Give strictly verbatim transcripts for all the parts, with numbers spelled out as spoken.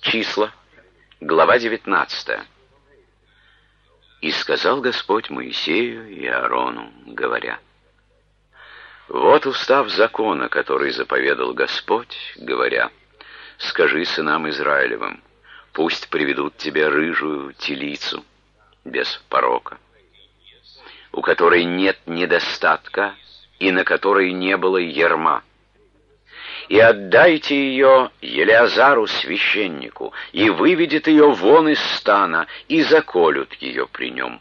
Числа, глава девятнадцатая. «И сказал Господь Моисею и Аарону, говоря: вот устав закона, который заповедал Господь, говоря: скажи сынам Израилевым, пусть приведут тебе рыжую телицу без порока, у которой нет недостатка и на которой не было ярма. И отдайте ее Елеазару священнику, и выведет ее вон из стана, и заколют ее при нем.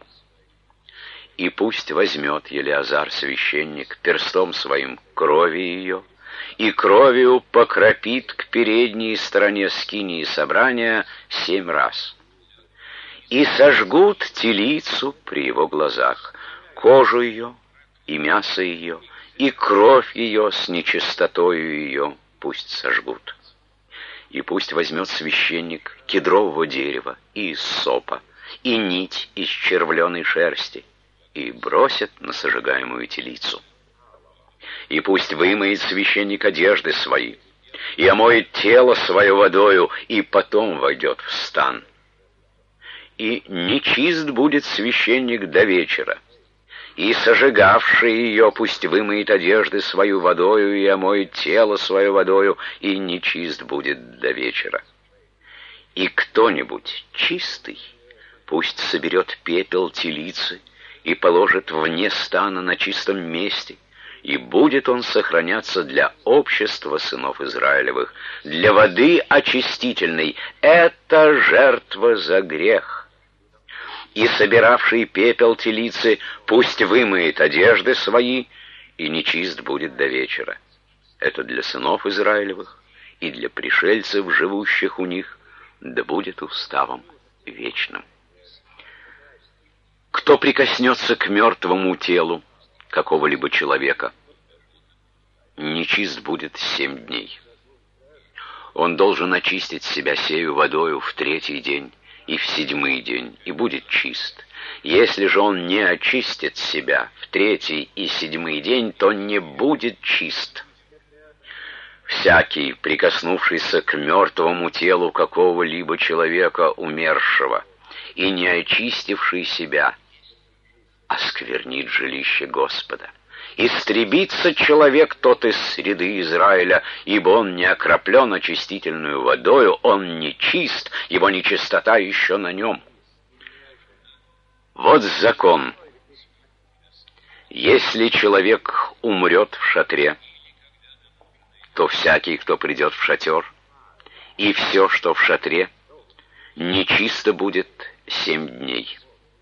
И пусть возьмет Елеазар священник перстом своим крови ее, и кровью покропит к передней стороне скинии собрания семь раз. И сожгут телицу при его глазах, кожу ее и мясо ее, и кровь ее с нечистотою ее пусть сожгут. И пусть возьмет священник кедрового дерева и иссопа, и нить из червленой шерсти, и бросит на сожигаемую телицу. И пусть вымоет священник одежды свои, и омоет тело свое водою, и потом войдет в стан. И нечист будет священник до вечера, и сожигавший ее пусть вымоет одежды свою водою, и омоет тело свое водою, и нечист будет до вечера. И кто-нибудь чистый пусть соберет пепел телицы и положит вне стана на чистом месте, и будет он сохраняться для общества сынов Израилевых, для воды очистительной. Это жертва за грех. И собиравший пепел телицы пусть вымоет одежды свои, и нечист будет до вечера. Это для сынов Израилевых и для пришельцев, живущих у них, да будет уставом вечным. Кто прикоснется к мертвому телу какого-либо человека, нечист будет семь дней. Он должен очистить себя сею водою в третий день и в седьмый день, и будет чист. Если же он не очистит себя в третий и седьмый день, то не будет чист. Всякий, прикоснувшийся к мертвому телу какого-либо человека умершего и не очистивший себя, осквернит жилище Господа. Истребится человек тот из среды Израиля, ибо он не окроплен очистительную водою, он не чист, его нечистота еще на нем. Вот закон. Если человек умрет в шатре, то всякий, кто придет в шатер, и все, что в шатре, нечисто будет семь дней.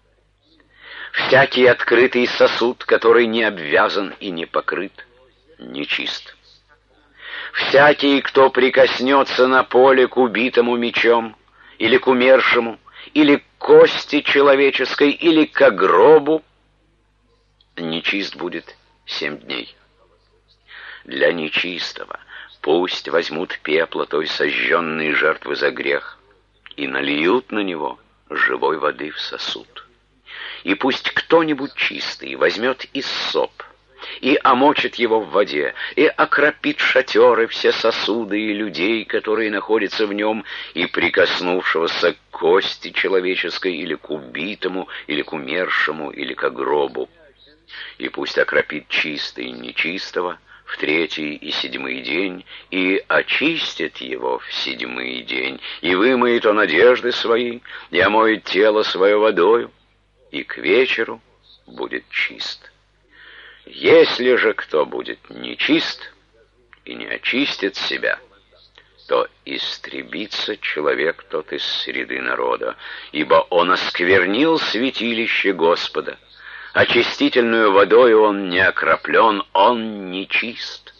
Всякий открытый сосуд, который не обвязан и не покрыт, нечист. Всякий, кто прикоснется на поле к убитому мечом, или к умершему, или к кости человеческой, или к гробу, нечист будет семь дней. Для нечистого пусть возьмут пепла той сожженной жертвы за грех и нальют на него живой воды в сосуд. И пусть кто-нибудь чистый возьмет иссоп и омочит его в воде, и окропит шатер и все сосуды и людей, которые находятся в нем, и прикоснувшегося к кости человеческой, или к убитому, или к умершему, или к гробу. И пусть окропит чистый и нечистого в третий и седьмой день, и очистит его в седьмой день, и вымоет он одежды свои, и омоет тело свое водою, и к вечеру будет чист. Если же кто будет нечист и не очистит себя, то истребится человек тот из среды народа, ибо он осквернил святилище Господа. Очистительную водою он не окроплен, он нечист.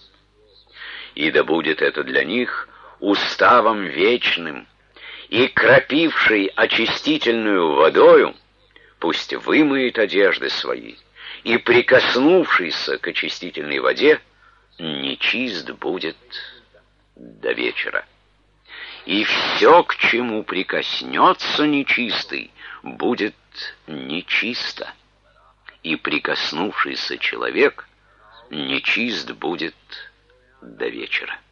И да будет это для них уставом вечным, и кропивший очистительную водою пусть вымоет одежды свои, и прикоснувшийся к очистительной воде нечист будет до вечера. И все, к чему прикоснется нечистый, будет нечисто, и прикоснувшийся человек нечист будет до вечера.